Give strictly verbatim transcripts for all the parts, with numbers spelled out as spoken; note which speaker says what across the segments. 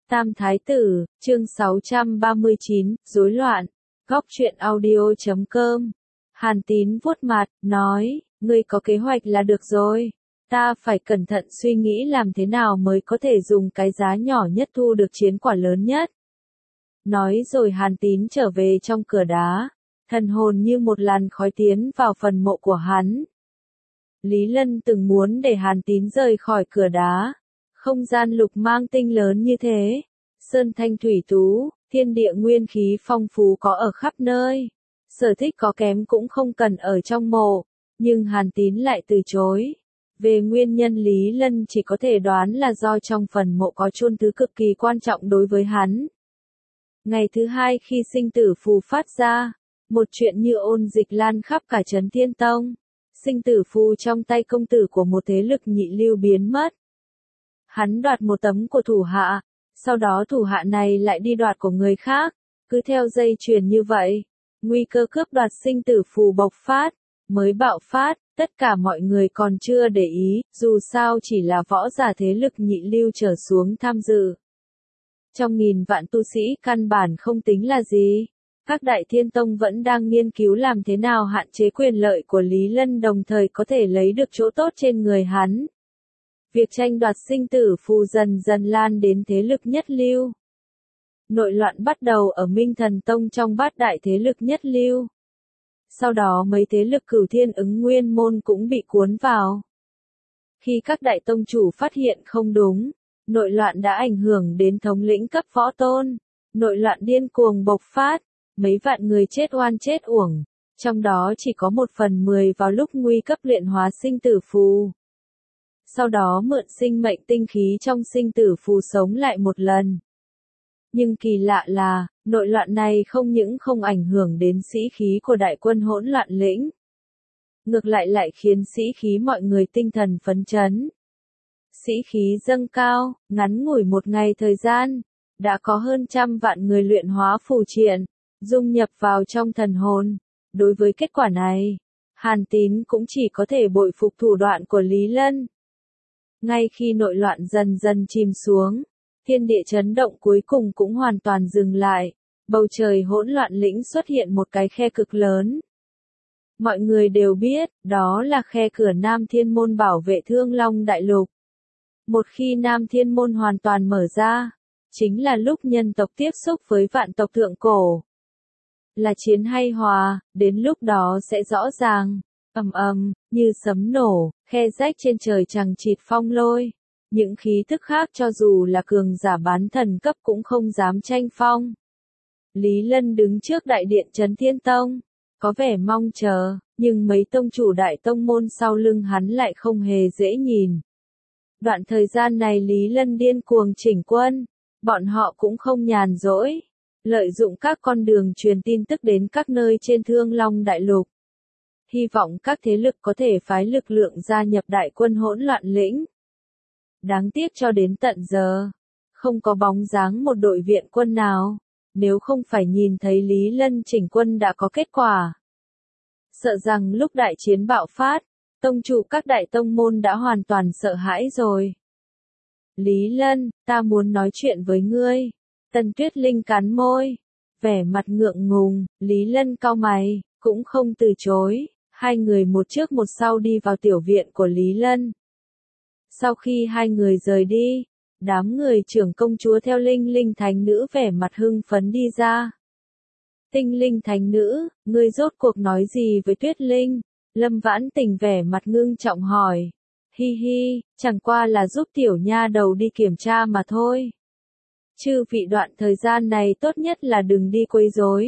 Speaker 1: Tam Thái Tử, chương sáu trăm ba mươi chín, rối loạn, góc truyện audio chấm com. Hàn Tín vuốt mặt, nói, ngươi có kế hoạch là được rồi. Ta phải cẩn thận suy nghĩ làm thế nào mới có thể dùng cái giá nhỏ nhất thu được chiến quả lớn nhất. Nói rồi Hàn Tín trở về trong cửa đá, thần hồn như một làn khói tiến vào phần mộ của hắn. Lý Lân từng muốn để Hàn Tín rời khỏi cửa đá. Không gian lục mang tinh lớn như thế, sơn thanh thủy tú, thiên địa nguyên khí phong phú có ở khắp nơi. Sở thích có kém cũng không cần ở trong mộ, nhưng Hàn Tín lại từ chối. Về nguyên nhân Lý Lân chỉ có thể đoán là do trong phần mộ có chôn thứ cực kỳ quan trọng đối với hắn. Ngày thứ hai khi sinh tử phù phát ra, một chuyện như ôn dịch lan khắp cả Trấn Thiên Tông. Sinh tử phù trong tay công tử của một thế lực nhị lưu biến mất. Hắn đoạt một tấm của thủ hạ, sau đó thủ hạ này lại đi đoạt của người khác, cứ theo dây chuyền như vậy. Nguy cơ cướp đoạt sinh tử phù bộc phát, mới bạo phát, tất cả mọi người còn chưa để ý, dù sao chỉ là võ giả thế lực nhị lưu trở xuống tham dự. Trong nghìn vạn tu sĩ căn bản không tính là gì. Các đại thiên tông vẫn đang nghiên cứu làm thế nào hạn chế quyền lợi của Lý Lân đồng thời có thể lấy được chỗ tốt trên người hắn. Việc tranh đoạt sinh tử phù dần dần lan đến thế lực nhất lưu. Nội loạn bắt đầu ở Minh Thần Tông trong bát đại thế lực nhất lưu. Sau đó mấy thế lực Cửu Thiên Ứng Nguyên Môn cũng bị cuốn vào. Khi các đại tông chủ phát hiện không đúng, nội loạn đã ảnh hưởng đến thống lĩnh cấp võ tôn. Nội loạn điên cuồng bộc phát, mấy vạn người chết oan chết uổng, trong đó chỉ có một phần mười vào lúc nguy cấp luyện hóa sinh tử phù. Sau đó mượn sinh mệnh tinh khí trong sinh tử phù sống lại một lần. Nhưng kỳ lạ là, nội loạn này không những không ảnh hưởng đến sĩ khí của đại quân hỗn loạn lĩnh. Ngược lại lại khiến sĩ khí mọi người tinh thần phấn chấn. Sĩ khí dâng cao, ngắn ngủi một ngày thời gian, đã có hơn trăm vạn người luyện hóa phù triện, dung nhập vào trong thần hồn. Đối với kết quả này, Hàn Tín cũng chỉ có thể bội phục thủ đoạn của Lý Lân. Ngay khi nội loạn dần dần chìm xuống, thiên địa chấn động cuối cùng cũng hoàn toàn dừng lại, bầu trời hỗn loạn lĩnh xuất hiện một cái khe cực lớn. Mọi người đều biết, đó là khe cửa Nam Thiên Môn bảo vệ Thương Long Đại Lục. Một khi Nam Thiên Môn hoàn toàn mở ra, chính là lúc nhân tộc tiếp xúc với vạn tộc thượng cổ. Là chiến hay hòa, đến lúc đó sẽ rõ ràng. Ầm ầm, như sấm nổ, khe rách trên trời chằng chịt phong lôi. Những khí thức khác cho dù là cường giả bán thần cấp cũng không dám tranh phong. Lý Lân đứng trước đại điện Trấn Thiên Tông, có vẻ mong chờ, nhưng mấy tông chủ đại tông môn sau lưng hắn lại không hề dễ nhìn. Đoạn thời gian này Lý Lân điên cuồng chỉnh quân, bọn họ cũng không nhàn rỗi, lợi dụng các con đường truyền tin tức đến các nơi trên Thương Long Đại Lục. Hy vọng các thế lực có thể phái lực lượng gia nhập đại quân hỗn loạn lĩnh. Đáng tiếc cho đến tận giờ, không có bóng dáng một đội viện quân nào, nếu không phải nhìn thấy Lý Lân chỉnh quân đã có kết quả. Sợ rằng lúc đại chiến bạo phát, tông chủ các đại tông môn đã hoàn toàn sợ hãi rồi. Lý Lân, ta muốn nói chuyện với ngươi. Tần Tuyết Linh cắn môi, vẻ mặt ngượng ngùng, Lý Lân cau mày, cũng không từ chối. Hai người một trước một sau đi vào tiểu viện của Lý Lân. Sau khi hai người rời đi, đám người trưởng công chúa theo Linh Linh Thánh Nữ vẻ mặt hưng phấn đi ra. Tinh Linh Thánh Nữ, ngươi rốt cuộc nói gì với Tuyết Linh? Lâm Vãn Tình vẻ mặt ngưng trọng hỏi. Hi hi, chẳng qua là giúp tiểu nha đầu đi kiểm tra mà thôi. Chư vị đoạn thời gian này tốt nhất là đừng đi quấy rối.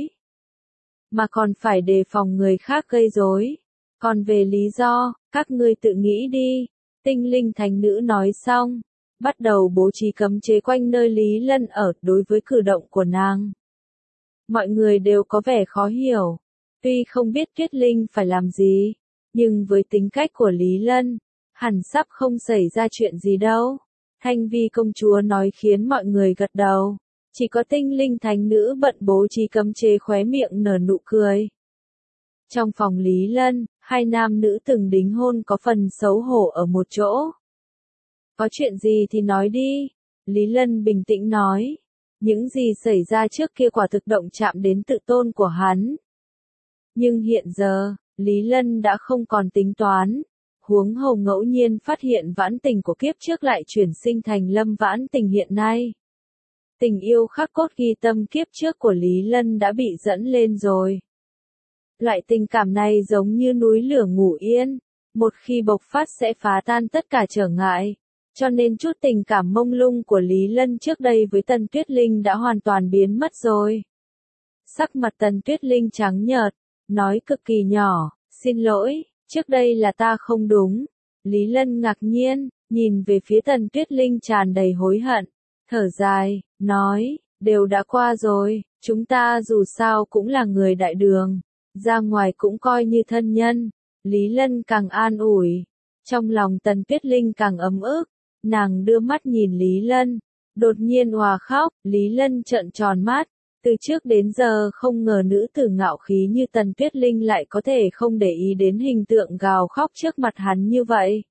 Speaker 1: Mà còn phải đề phòng người khác gây rối. Còn về lý do, các ngươi tự nghĩ đi. Tinh Linh Thánh Nữ nói xong, bắt đầu bố trí cấm chế quanh nơi Lý Lân ở đối với cử động của nàng. Mọi người đều có vẻ khó hiểu. Tuy không biết Tuyết Linh phải làm gì, nhưng với tính cách của Lý Lân, hẳn sắp không xảy ra chuyện gì đâu. Thanh Vi công chúa nói khiến mọi người gật đầu. Chỉ có Tinh Linh Thánh Nữ bận bố trí cấm chế khóe miệng nở nụ cười. Trong phòng Lý Lân, hai nam nữ từng đính hôn có phần xấu hổ ở một chỗ. Có chuyện gì thì nói đi. Lý Lân bình tĩnh nói. Những gì xảy ra trước kia quả thực động chạm đến tự tôn của hắn. Nhưng hiện giờ, Lý Lân đã không còn tính toán. Huống hồ ngẫu nhiên phát hiện vãn tình của kiếp trước lại chuyển sinh thành Lâm Vãn Tình hiện nay. Tình yêu khắc cốt ghi tâm kiếp trước của Lý Lân đã bị dẫn lên rồi. Loại tình cảm này giống như núi lửa ngủ yên, một khi bộc phát sẽ phá tan tất cả trở ngại. Cho nên chút tình cảm mông lung của Lý Lân trước đây với Tần Tuyết Linh đã hoàn toàn biến mất rồi. Sắc mặt Tần Tuyết Linh trắng nhợt, nói cực kỳ nhỏ, xin lỗi, trước đây là ta không đúng. Lý Lân ngạc nhiên, nhìn về phía Tần Tuyết Linh tràn đầy hối hận, thở dài, nói, đều đã qua rồi, chúng ta dù sao cũng là người đại đường, ra ngoài cũng coi như thân nhân. Lý Lân càng an ủi, trong lòng Tần Tuyết Linh càng ấm ức, nàng đưa mắt nhìn Lý Lân, đột nhiên òa khóc. Lý Lân trợn tròn mắt, từ trước đến giờ không ngờ nữ tử ngạo khí như Tần Tuyết Linh lại có thể không để ý đến hình tượng gào khóc trước mặt hắn như vậy.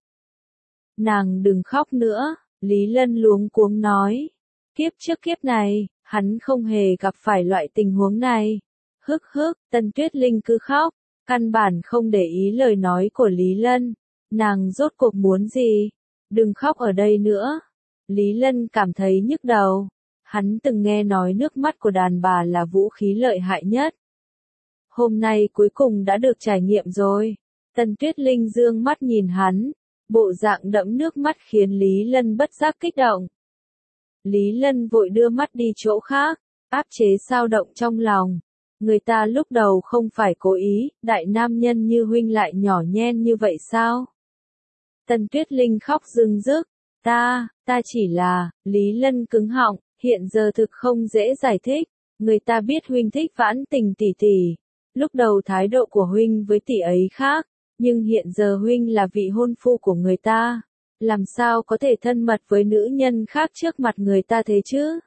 Speaker 1: Nàng đừng khóc nữa, Lý Lân luống cuống nói, kiếp trước kiếp này, hắn không hề gặp phải loại tình huống này. Hức hức, Tần Tuyết Linh cứ khóc, căn bản không để ý lời nói của Lý Lân. Nàng rốt cuộc muốn gì? Đừng khóc ở đây nữa. Lý Lân cảm thấy nhức đầu. Hắn từng nghe nói nước mắt của đàn bà là vũ khí lợi hại nhất. Hôm nay cuối cùng đã được trải nghiệm rồi. Tần Tuyết Linh dương mắt nhìn hắn. Bộ dạng đẫm nước mắt khiến Lý Lân bất giác kích động. Lý Lân vội đưa mắt đi chỗ khác, áp chế dao động trong lòng. Người ta lúc đầu không phải cố ý, đại nam nhân như huynh lại nhỏ nhen như vậy sao? Tần Tuyết Linh khóc rưng rức, ta, ta chỉ là, Lý Lân cứng họng, hiện giờ thực không dễ giải thích, người ta biết huynh thích Vãn Tình tỷ tỷ, lúc đầu thái độ của huynh với tỷ ấy khác, nhưng hiện giờ huynh là vị hôn phu của người ta, làm sao có thể thân mật với nữ nhân khác trước mặt người ta thế chứ?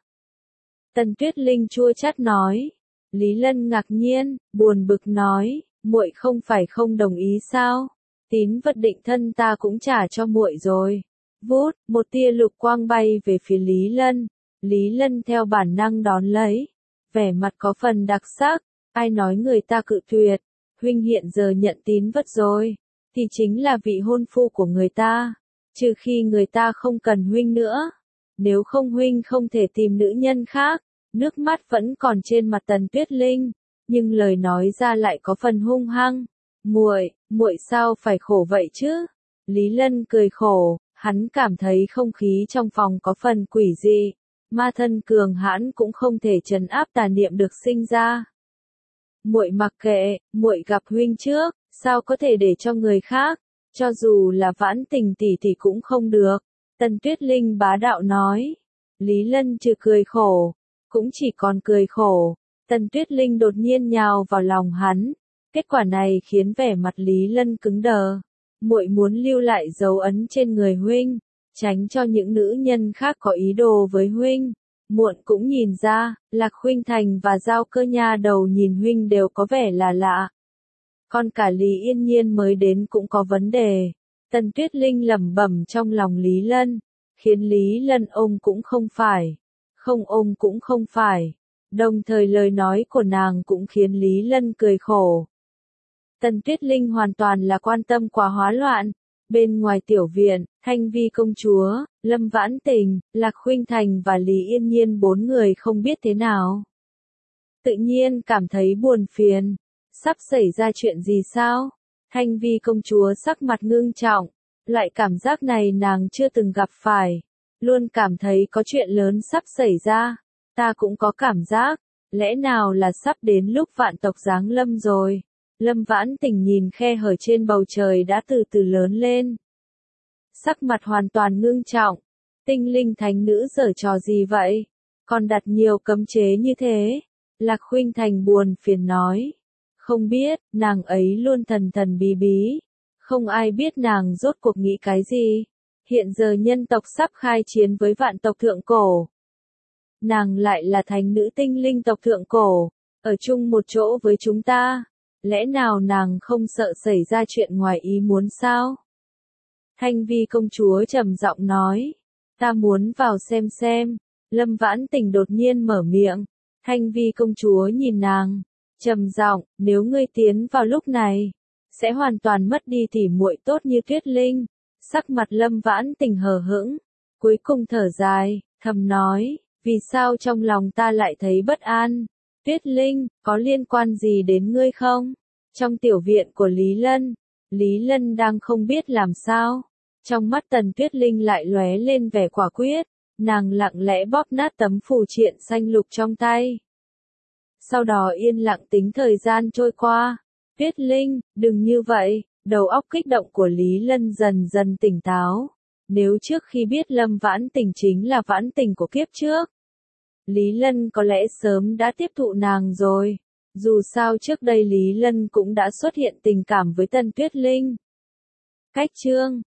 Speaker 1: Tần Tuyết Linh chua chát nói. Lý Lân ngạc nhiên, buồn bực nói, muội không phải không đồng ý sao? Tín vật định thân ta cũng trả cho muội rồi. Vút, một tia lục quang bay về phía Lý Lân. Lý Lân theo bản năng đón lấy. Vẻ mặt có phần đặc sắc, ai nói người ta cự tuyệt. Huynh hiện giờ nhận tín vật rồi, thì chính là vị hôn phu của người ta. Trừ khi người ta không cần huynh nữa. Nếu không huynh không thể tìm nữ nhân khác. Nước mắt vẫn còn trên mặt Tần Tuyết Linh, nhưng lời nói ra lại có phần hung hăng. Muội, muội sao phải khổ vậy chứ? Lý Lân cười khổ, hắn cảm thấy không khí trong phòng có phần quỷ dị, ma thân cường hãn cũng không thể trấn áp tà niệm được sinh ra. Muội mặc kệ, muội gặp huynh trước, sao có thể để cho người khác, cho dù là Vãn Tình tỷ tỷ cũng không được. Tần Tuyết Linh bá đạo nói. Lý Lân trừ cười khổ, cũng chỉ còn cười khổ. Tần Tuyết Linh đột nhiên nhào vào lòng hắn. Kết quả này khiến vẻ mặt Lý Lân cứng đờ. Muội muốn lưu lại dấu ấn trên người huynh, tránh cho những nữ nhân khác có ý đồ với huynh. Muộn cũng nhìn ra, Lạc Khuynh Thành và Giao Cơ nha đầu nhìn huynh đều có vẻ là lạ. Còn cả Lý Yên Nhiên mới đến cũng có vấn đề. Tần Tuyết Linh lẩm bẩm trong lòng Lý Lân, khiến Lý Lân ôm cũng không phải, không ôm cũng không phải. Đồng thời lời nói của nàng cũng khiến Lý Lân cười khổ. Tần Tuyết Linh hoàn toàn là quan tâm quá hóa loạn. Bên ngoài tiểu viện, Thanh Vi công chúa, Lâm Vãn Tình, Lạc Khuynh Thành và Lý Yên Nhiên bốn người không biết thế nào. Tự nhiên cảm thấy buồn phiền. Sắp xảy ra chuyện gì sao? Thanh Vi công chúa sắc mặt ngưng trọng. Loại cảm giác này nàng chưa từng gặp phải. Luôn cảm thấy có chuyện lớn sắp xảy ra. Ta cũng có cảm giác. Lẽ nào là sắp đến lúc vạn tộc giáng lâm rồi? Lâm Vãn Tình nhìn khe hở trên bầu trời đã từ từ lớn lên. Sắc mặt hoàn toàn ngưng trọng. Tinh linh thánh nữ giở trò gì vậy? Còn đặt nhiều cấm chế như thế? Lạc Khuynh Thành buồn phiền nói. Không biết, nàng ấy luôn thần thần bí bí. Không ai biết nàng rốt cuộc nghĩ cái gì. Hiện giờ nhân tộc sắp khai chiến với vạn tộc thượng cổ. Nàng lại là thánh nữ tinh linh tộc thượng cổ, ở chung một chỗ với chúng ta. Lẽ nào nàng không sợ xảy ra chuyện ngoài ý muốn sao? Thanh Vi công chúa trầm giọng nói. Ta muốn vào xem xem. Lâm Vãn Tình đột nhiên mở miệng. Thanh Vi công chúa nhìn nàng, trầm giọng, nếu ngươi tiến vào lúc này, sẽ hoàn toàn mất đi tỉ muội tốt như Tuyết Linh. Sắc mặt Lâm Vãn Tình hờ hững, cuối cùng thở dài, thầm nói, vì sao trong lòng ta lại thấy bất an? Tuyết Linh, có liên quan gì đến ngươi không? Trong tiểu viện của Lý Lân, Lý Lân đang không biết làm sao. Trong mắt Tần Tuyết Linh lại lóe lên vẻ quả quyết, nàng lặng lẽ bóp nát tấm phù triện xanh lục trong tay. Sau đó yên lặng tính thời gian trôi qua. Tuyết Linh, đừng như vậy, đầu óc kích động của Lý Lân dần dần tỉnh táo. Nếu trước khi biết Lâm Vãn Tình chính là Vãn Tình của kiếp trước, Lý Lân có lẽ sớm đã tiếp thụ nàng rồi. Dù sao trước đây Lý Lân cũng đã xuất hiện tình cảm với Tần Tuyết Linh. Cách chương